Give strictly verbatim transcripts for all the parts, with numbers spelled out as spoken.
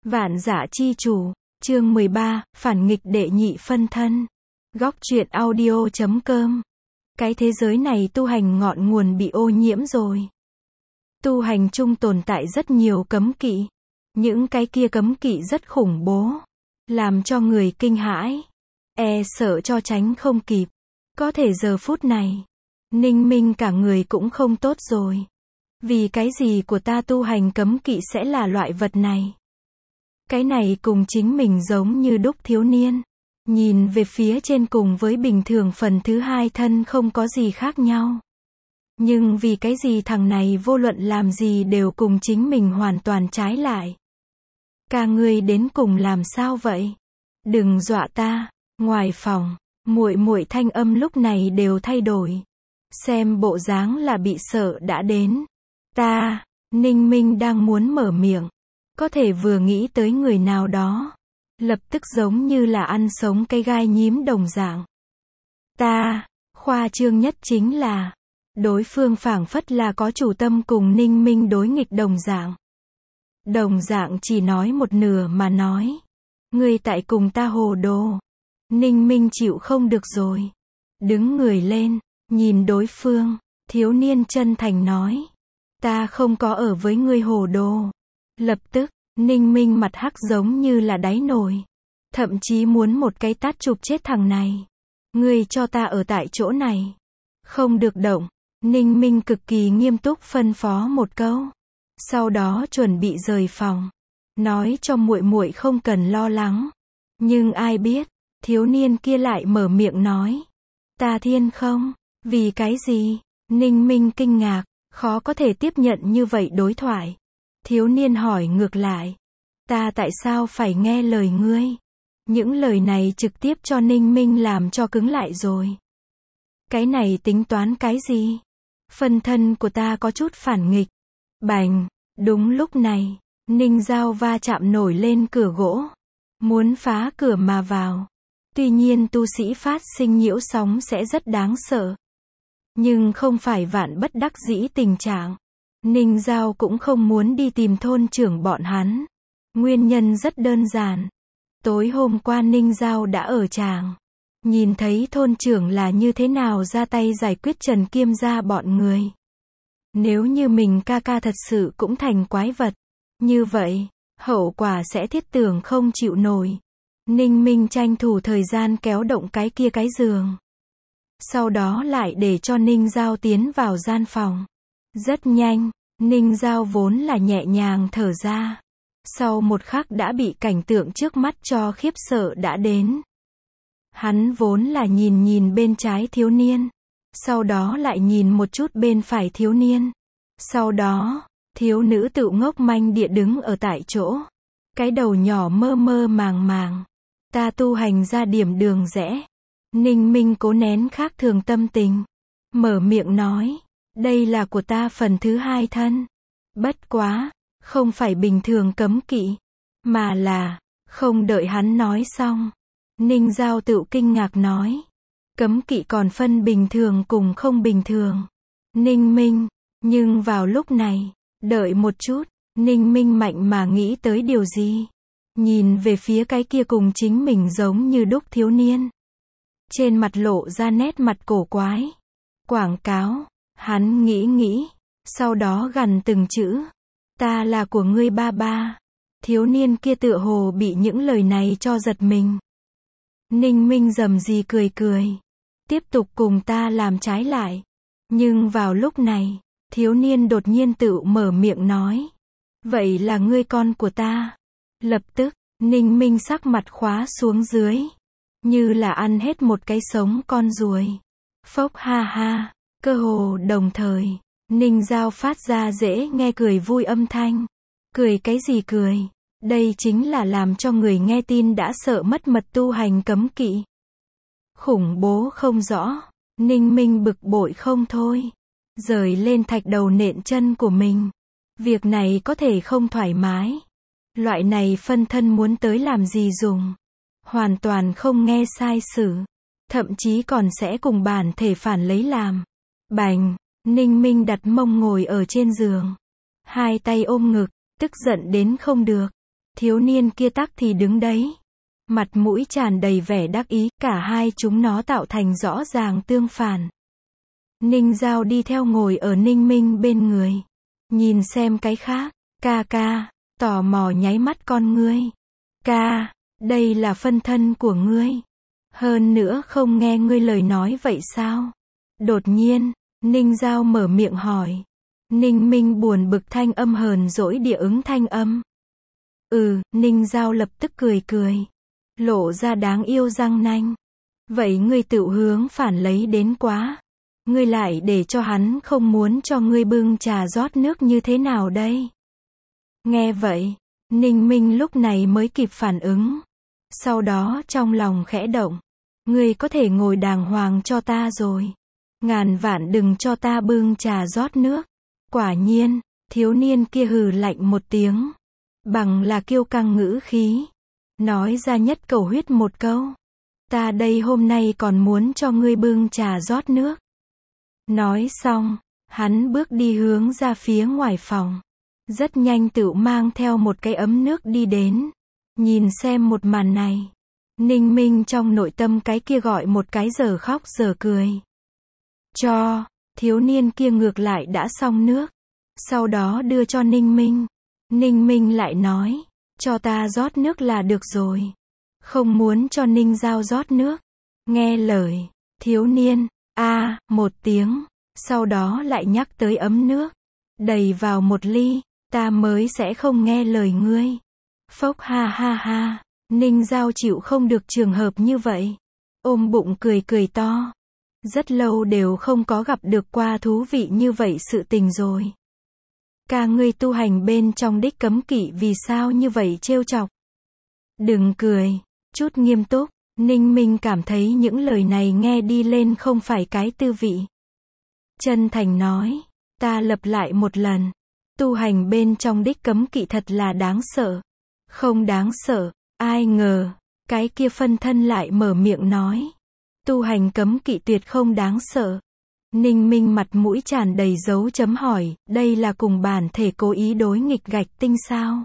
Vạn Dã Chi Chủ, chương mười ba, phản nghịch đệ nhị phân thân. Góc truyện audio chấm com. Cái thế giới này tu hành ngọn nguồn bị ô nhiễm rồi. Tu hành chung tồn tại rất nhiều cấm kỵ. Những cái kia cấm kỵ rất khủng bố, làm cho người kinh hãi, e sợ cho tránh không kịp. Có thể giờ phút này, Ninh Minh cả người cũng không tốt rồi. Vì cái gì của ta tu hành cấm kỵ sẽ là loại vật này? Cái này cùng chính mình giống như đúc thiếu niên. Nhìn về phía trên cùng với bình thường phần thứ hai thân không có gì khác nhau. Nhưng vì cái gì thằng này vô luận làm gì đều cùng chính mình hoàn toàn trái lại. Ca ngươi đến cùng làm sao vậy? Đừng dọa ta. Ngoài phòng, muội muội thanh âm lúc này đều thay đổi. Xem bộ dáng là bị sợ đã đến. Ta, Ninh Minh đang muốn mở miệng. Có thể vừa nghĩ tới người nào đó, lập tức giống như là ăn sống cây gai nhím đồng dạng. Ta, khoa trương nhất chính là, đối phương phảng phất là có chủ tâm cùng Ninh Minh đối nghịch đồng dạng. Đồng dạng chỉ nói một nửa mà nói. Ngươi tại cùng ta hồ đồ. Ninh Minh chịu không được rồi. Đứng người lên, nhìn đối phương, thiếu niên chân thành nói. Ta không có ở với ngươi hồ đồ. Lập tức, Ninh Minh mặt hắc giống như là đáy nồi. Thậm chí muốn một cái tát chụp chết thằng này. Ngươi cho ta ở tại chỗ này. Không được động. Ninh Minh cực kỳ nghiêm túc phân phó một câu. Sau đó chuẩn bị rời phòng. Nói cho muội muội không cần lo lắng. Nhưng ai biết, thiếu niên kia lại mở miệng nói. Ta thiên không, vì cái gì? Ninh Minh kinh ngạc, khó có thể tiếp nhận như vậy đối thoại. Thiếu niên hỏi ngược lại. Ta tại sao phải nghe lời ngươi? Những lời này trực tiếp cho Ninh Minh làm cho cứng lại rồi. Cái này tính toán cái gì? Phân thân của ta có chút phản nghịch. Bành, đúng lúc này, Ninh Giao va chạm nổi lên cửa gỗ. Muốn phá cửa mà vào. Tuy nhiên tu sĩ phát sinh nhiễu sóng sẽ rất đáng sợ. Nhưng không phải vạn bất đắc dĩ tình trạng. Ninh Giao cũng không muốn đi tìm thôn trưởng bọn hắn. Nguyên nhân rất đơn giản. Tối hôm qua Ninh Giao đã ở tràng. Nhìn thấy thôn trưởng là như thế nào ra tay giải quyết Trần Kiêm gia bọn người. Nếu như mình ca ca thật sự cũng thành quái vật. Như vậy, hậu quả sẽ thiết tưởng không chịu nổi. Ninh Minh tranh thủ thời gian kéo động cái kia cái giường. Sau đó lại để cho Ninh Giao tiến vào gian phòng. Rất nhanh, Ninh Giao vốn là nhẹ nhàng thở ra. Sau một khắc đã bị cảnh tượng trước mắt cho khiếp sợ đã đến. Hắn vốn là nhìn nhìn bên trái thiếu niên. Sau đó lại nhìn một chút bên phải thiếu niên. Sau đó, thiếu nữ tự ngốc manh địa đứng ở tại chỗ. Cái đầu nhỏ mơ mơ màng màng. Ta tu hành ra điểm đường rẽ. Ninh Minh cố nén khác thường tâm tình. Mở miệng nói. Đây là của ta phần thứ hai thân. Bất quá, không phải bình thường cấm kỵ. Mà là, không đợi hắn nói xong. Ninh Giao tự kinh ngạc nói. Cấm kỵ còn phân bình thường cùng không bình thường. Ninh Minh, nhưng vào lúc này, đợi một chút, Ninh Minh mạnh mà nghĩ tới điều gì. Nhìn về phía cái kia cùng chính mình giống như đúc thiếu niên. Trên mặt lộ ra nét mặt cổ quái. Quảng cáo, hắn nghĩ nghĩ, sau đó gằn từng chữ. Ta là của ngươi ba ba. Thiếu niên kia tựa hồ bị những lời này cho giật mình. Ninh Minh rầm rì cười cười. Tiếp tục cùng ta làm trái lại. Nhưng vào lúc này, thiếu niên đột nhiên tự mở miệng nói. Vậy là ngươi con của ta. Lập tức, Ninh Minh sắc mặt khóa xuống dưới. Như là ăn hết một cái sống con ruồi. Phốc ha ha. Cơ hồ đồng thời, Ninh Giao phát ra dễ nghe cười vui âm thanh. Cười cái gì cười? Đây chính là làm cho người nghe tin đã sợ mất mật tu hành cấm kỵ. Khủng bố không rõ. Ninh Minh bực bội không thôi. Rời lên thạch đầu nện chân của mình. Việc này có thể không thoải mái. Loại này phân thân muốn tới làm gì dùng. Hoàn toàn không nghe sai sử. Thậm chí còn sẽ cùng bản thể phản lấy làm. Bành, Ninh Minh đặt mông ngồi ở trên giường. Hai tay ôm ngực, tức giận đến không được. Thiếu niên kia tắc thì đứng đấy. Mặt mũi tràn đầy vẻ đắc ý, cả hai chúng nó tạo thành rõ ràng tương phản. Ninh Giao đi theo ngồi ở Ninh Minh bên người. Nhìn xem cái khác, ca ca, tò mò nháy mắt con ngươi. Ca, đây là phân thân của ngươi. Hơn nữa không nghe ngươi lời nói vậy sao? Đột nhiên, Ninh Giao mở miệng hỏi. Ninh Minh buồn bực thanh âm hờn dỗi địa ứng thanh âm. Ừ, Ninh Giao lập tức cười cười. Lộ ra đáng yêu răng nanh. Vậy ngươi tự hướng phản lấy đến quá. Ngươi lại để cho hắn không muốn cho ngươi bưng trà rót nước như thế nào đây? Nghe vậy, Ninh Minh lúc này mới kịp phản ứng. Sau đó trong lòng khẽ động. Ngươi có thể ngồi đàng hoàng cho ta rồi. Ngàn vạn đừng cho ta bưng trà rót nước. Quả nhiên, thiếu niên kia hừ lạnh một tiếng. Bằng là kiêu căng ngữ khí. Nói ra nhất cầu huyết một câu. Ta đây hôm nay còn muốn cho ngươi bưng trà rót nước. Nói xong, hắn bước đi hướng ra phía ngoài phòng. Rất nhanh tự mang theo một cái ấm nước đi đến. Nhìn xem một màn này. Ninh Minh trong nội tâm cái kia gọi một cái giờ khóc giờ cười. Cho, thiếu niên kia ngược lại đã xong nước. Sau đó đưa cho Ninh Minh. Ninh Minh lại nói, cho ta rót nước là được rồi. Không muốn cho Ninh Giao rót nước. Nghe lời, thiếu niên, a à, một tiếng, sau đó lại nhắc tới ấm nước. Đầy vào một ly, ta mới sẽ không nghe lời ngươi. Phốc ha ha ha, Ninh Giao chịu không được trường hợp như vậy. Ôm bụng cười cười to. Rất lâu đều không có gặp được qua thú vị như vậy sự tình rồi. Ca ngươi tu hành bên trong đích cấm kỵ vì sao như vậy trêu chọc. Đừng cười, chút nghiêm túc, Ninh Minh cảm thấy những lời này nghe đi lên không phải cái tư vị. Chân thành nói, ta lặp lại một lần, tu hành bên trong đích cấm kỵ thật là đáng sợ. Không đáng sợ, ai ngờ, cái kia phân thân lại mở miệng nói. Tu hành cấm kỵ tuyệt không đáng sợ. Ninh Minh mặt mũi tràn đầy dấu chấm hỏi, đây là cùng bản thể cố ý đối nghịch gạch tinh sao?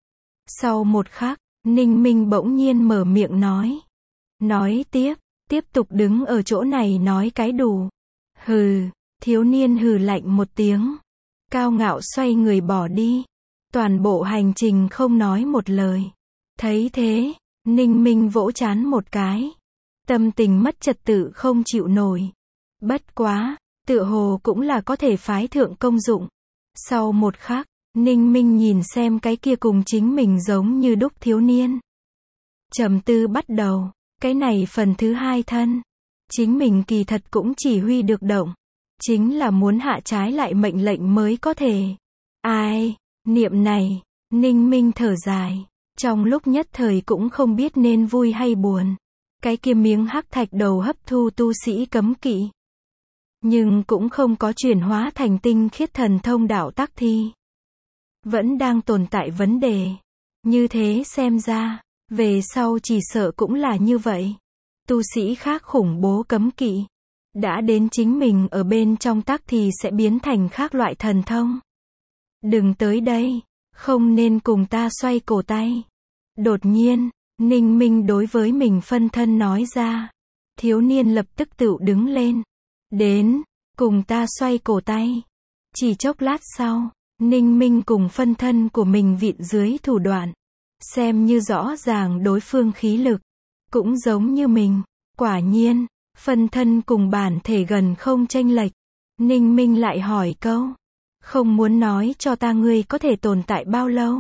Sau một khắc, Ninh Minh bỗng nhiên mở miệng nói. Nói tiếp, tiếp tục đứng ở chỗ này nói cái đủ. Hừ, thiếu niên hừ lạnh một tiếng. Cao ngạo xoay người bỏ đi. Toàn bộ hành trình không nói một lời. Thấy thế, Ninh Minh vỗ trán một cái. Tâm tình mất trật tự không chịu nổi. Bất quá, tựa hồ cũng là có thể phái thượng công dụng. Sau một khắc, Ninh Minh nhìn xem cái kia cùng chính mình giống như đúc thiếu niên. Trầm tư bắt đầu, cái này phần thứ hai thân. Chính mình kỳ thật cũng chỉ huy được động. Chính là muốn hạ trái lại mệnh lệnh mới có thể. Ai, niệm này, Ninh Minh thở dài. Trong lúc nhất thời cũng không biết nên vui hay buồn. Cái kia miếng hắc thạch đầu hấp thu tu sĩ cấm kỵ. Nhưng cũng không có chuyển hóa thành tinh khiết thần thông đạo tắc thi. Vẫn đang tồn tại vấn đề. Như thế xem ra, về sau chỉ sợ cũng là như vậy. Tu sĩ khác khủng bố cấm kỵ. Đã đến chính mình ở bên trong tắc thì sẽ biến thành khác loại thần thông. Đừng tới đây, không nên cùng ta xoay cổ tay. Đột nhiên, Ninh Minh đối với mình phân thân nói ra. Thiếu niên lập tức tự đứng lên. Đến, cùng ta xoay cổ tay. Chỉ chốc lát sau, Ninh Minh cùng phân thân của mình vịn dưới thủ đoạn. Xem như rõ ràng đối phương khí lực. Cũng giống như mình. Quả nhiên, phân thân cùng bản thể gần không chênh lệch. Ninh Minh lại hỏi câu. Không muốn nói cho ta ngươi có thể tồn tại bao lâu.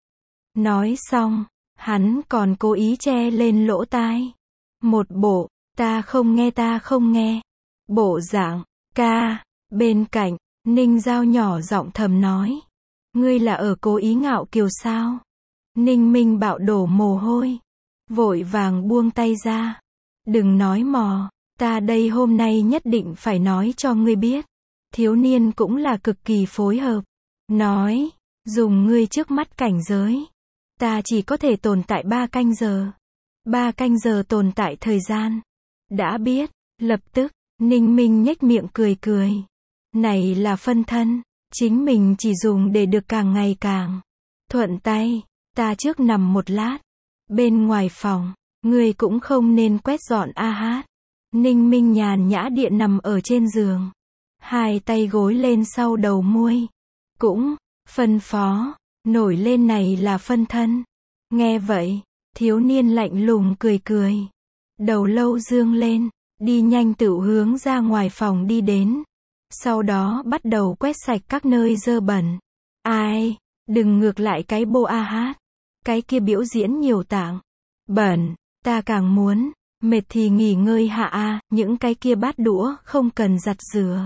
Nói xong, hắn còn cố ý che lên lỗ tai. Một bộ, ta không nghe ta không nghe. Bộ dạng, ca, bên cạnh, Ninh Giao nhỏ giọng thầm nói. Ngươi là ở cố ý ngạo kiều sao? Ninh Minh bạo đổ mồ hôi. Vội vàng buông tay ra. Đừng nói mò, ta đây hôm nay nhất định phải nói cho ngươi biết. Thiếu niên cũng là cực kỳ phối hợp. Nói, dùng ngươi trước mắt cảnh giới. Ta chỉ có thể tồn tại ba canh giờ. Ba canh giờ tồn tại thời gian. Đã biết, lập tức, Ninh Minh nhếch miệng cười cười. Này là phân thân, chính mình chỉ dùng để được càng ngày càng thuận tay. Ta trước nằm một lát. Bên ngoài phòng, ngươi cũng không nên quét dọn a hát. Ninh Minh nhàn nhã địa nằm ở trên giường. Hai tay gối lên sau đầu muôi. Cũng, phân phó, nổi lên này là phân thân. Nghe vậy, thiếu niên lạnh lùng cười cười. Đầu lâu dương lên, đi nhanh tựu hướng ra ngoài phòng đi đến. Sau đó bắt đầu quét sạch các nơi dơ bẩn. Ai, đừng ngược lại cái bô a hát. Cái kia biểu diễn nhiều tạng. Bẩn, ta càng muốn. Mệt thì nghỉ ngơi hạ a, những cái kia bát đũa không cần giặt rửa.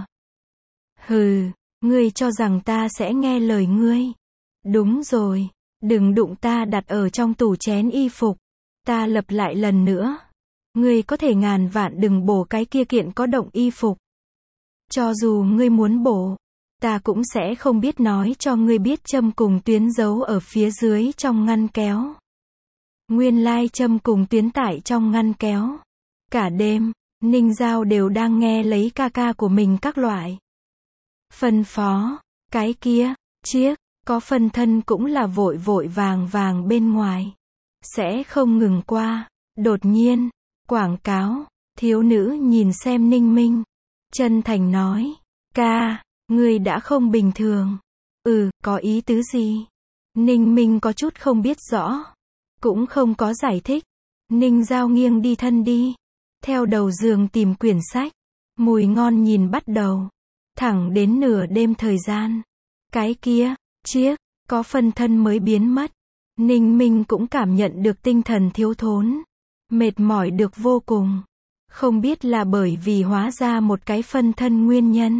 Hừ, ngươi cho rằng ta sẽ nghe lời ngươi. Đúng rồi, đừng đụng ta đặt ở trong tủ chén y phục. Ta lặp lại lần nữa. Ngươi có thể ngàn vạn đừng bổ cái kia kiện có động y phục. Cho dù ngươi muốn bổ, ta cũng sẽ không biết nói cho ngươi biết châm cùng tuyến giấu ở phía dưới trong ngăn kéo. Nguyên lai châm cùng tuyến tại trong ngăn kéo. Cả đêm, Ninh Giao đều đang nghe lấy ca ca của mình các loại phân phó. Cái kia, chiếc, có phân thân cũng là vội vội vàng vàng bên ngoài. Sẽ không ngừng qua. Đột nhiên, quảng cáo, thiếu nữ nhìn xem Ninh Minh. Chân thành nói, ca, ngươi đã không bình thường. Ừ, có ý tứ gì? Ninh Minh có chút không biết rõ. Cũng không có giải thích. Ninh Giao nghiêng đi thân đi. Theo đầu giường tìm quyển sách. Mùi ngon nhìn bắt đầu. Thẳng đến nửa đêm thời gian. Cái kia, chiếc, có phân thân mới biến mất. Ninh Minh cũng cảm nhận được tinh thần thiếu thốn. Mệt mỏi được vô cùng. Không biết là bởi vì hóa ra một cái phân thân nguyên nhân.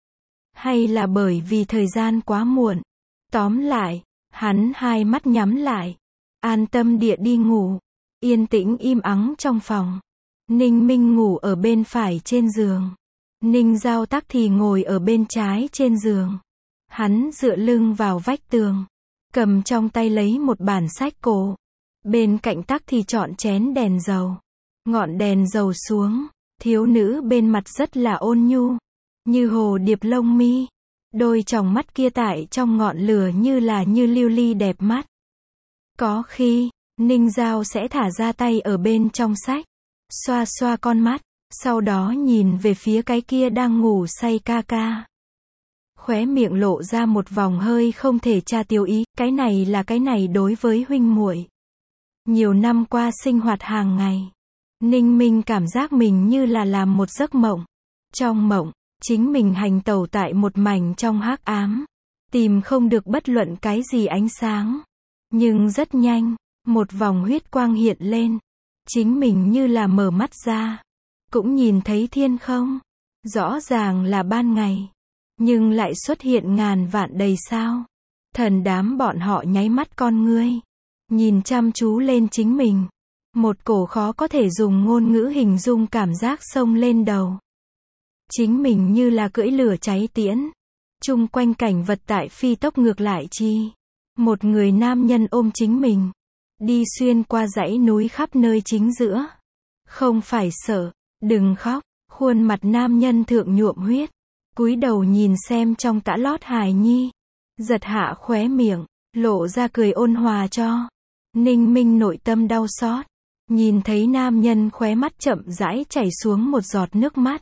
Hay là bởi vì thời gian quá muộn. Tóm lại, hắn hai mắt nhắm lại. An tâm địa đi ngủ. Yên tĩnh im ắng trong phòng. Ninh Minh ngủ ở bên phải trên giường. Ninh Giao Tắc thì ngồi ở bên trái trên giường. Hắn dựa lưng vào vách tường. Cầm trong tay lấy một bản sách cổ. Bên cạnh Tắc thì chọn chén đèn dầu. Ngọn đèn dầu xuống. Thiếu nữ bên mặt rất là ôn nhu. Như hồ điệp lông mi. Đôi tròng mắt kia tại trong ngọn lửa như là như lưu ly đẹp mắt. Có khi, Ninh Giao sẽ thả ra tay ở bên trong sách. Xoa xoa con mắt. Sau đó nhìn về phía cái kia đang ngủ say ca ca. Khóe miệng lộ ra một vòng hơi không thể tra tiêu ý. Cái này là cái này đối với huynh muội. Nhiều năm qua sinh hoạt hàng ngày. Ninh Minh cảm giác mình như là làm một giấc mộng. Trong mộng, chính mình hành tẩu tại một mảnh trong hắc ám. Tìm không được bất luận cái gì ánh sáng. Nhưng rất nhanh, một vòng huyết quang hiện lên. Chính mình như là mở mắt ra. Cũng nhìn thấy thiên không. Rõ ràng là ban ngày. Nhưng lại xuất hiện ngàn vạn đầy sao. Thần đám bọn họ nháy mắt con ngươi. Nhìn chăm chú lên chính mình. Một cổ khó có thể dùng ngôn ngữ hình dung cảm giác xông lên đầu. Chính mình như là cưỡi lửa cháy tiễn. Chung quanh cảnh vật tại phi tốc ngược lại chi. Một người nam nhân ôm chính mình. Đi xuyên qua dãy núi khắp nơi chính giữa. Không phải sợ, đừng khóc. Khuôn mặt nam nhân thượng nhuộm huyết. Cúi đầu nhìn xem trong tã lót hài nhi. Giật hạ khóe miệng, lộ ra cười ôn hòa cho. Ninh Minh nội tâm đau xót. Nhìn thấy nam nhân khóe mắt chậm rãi chảy xuống một giọt nước mắt.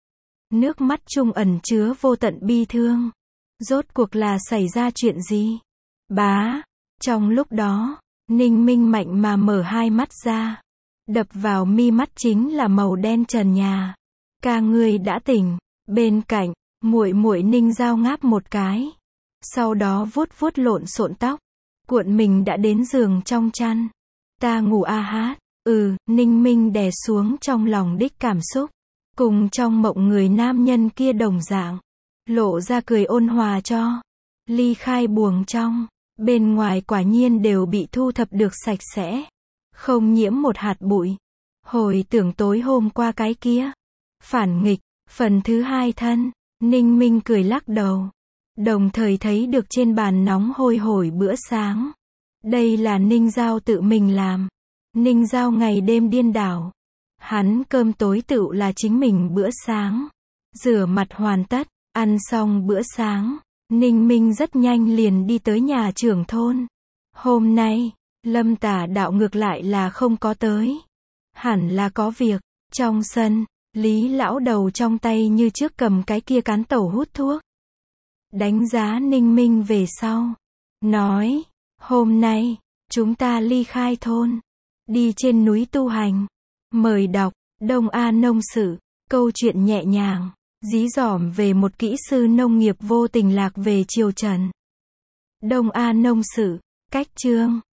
Nước mắt trung ẩn chứa vô tận bi thương. Rốt cuộc là xảy ra chuyện gì? Bá. Trong lúc đó, Ninh Minh mạnh mà mở hai mắt ra. Đập vào mi mắt chính là màu đen trần nhà. Ca ngươi đã tỉnh. Bên cạnh, muội muội Ninh Giao ngáp một cái. Sau đó vuốt vuốt lộn xộn tóc. Cuộn mình đã đến giường trong chăn. Ta ngủ a hát. Ừ, Ninh Minh đè xuống trong lòng đích cảm xúc. Cùng trong mộng người nam nhân kia đồng dạng. Lộ ra cười ôn hòa cho. Ly khai buồng trong. Bên ngoài quả nhiên đều bị thu thập được sạch sẽ. Không nhiễm một hạt bụi. Hồi tưởng tối hôm qua cái kia. Phản nghịch. Phần thứ hai thân. Ninh Minh cười lắc đầu. Đồng thời thấy được trên bàn nóng hôi hổi bữa sáng. Đây là Ninh Giao tự mình làm. Ninh Giao ngày đêm điên đảo. Hắn cơm tối tựu là chính mình bữa sáng. Rửa mặt hoàn tất, ăn xong bữa sáng. Ninh Minh rất nhanh liền đi tới nhà trưởng thôn. Hôm nay, Lâm Tả Đạo ngược lại là không có tới. Hẳn là có việc. Trong sân, Lý lão đầu trong tay như trước cầm cái kia cán tẩu hút thuốc. Đánh giá Ninh Minh về sau. Nói, hôm nay, chúng ta ly khai thôn. Đi trên núi tu hành. Mời đọc, Đông A Nông Sự. Câu chuyện nhẹ nhàng, dí dỏm về một kỹ sư nông nghiệp vô tình lạc về triều Trần. Đông A Nông Sự. Cách chương.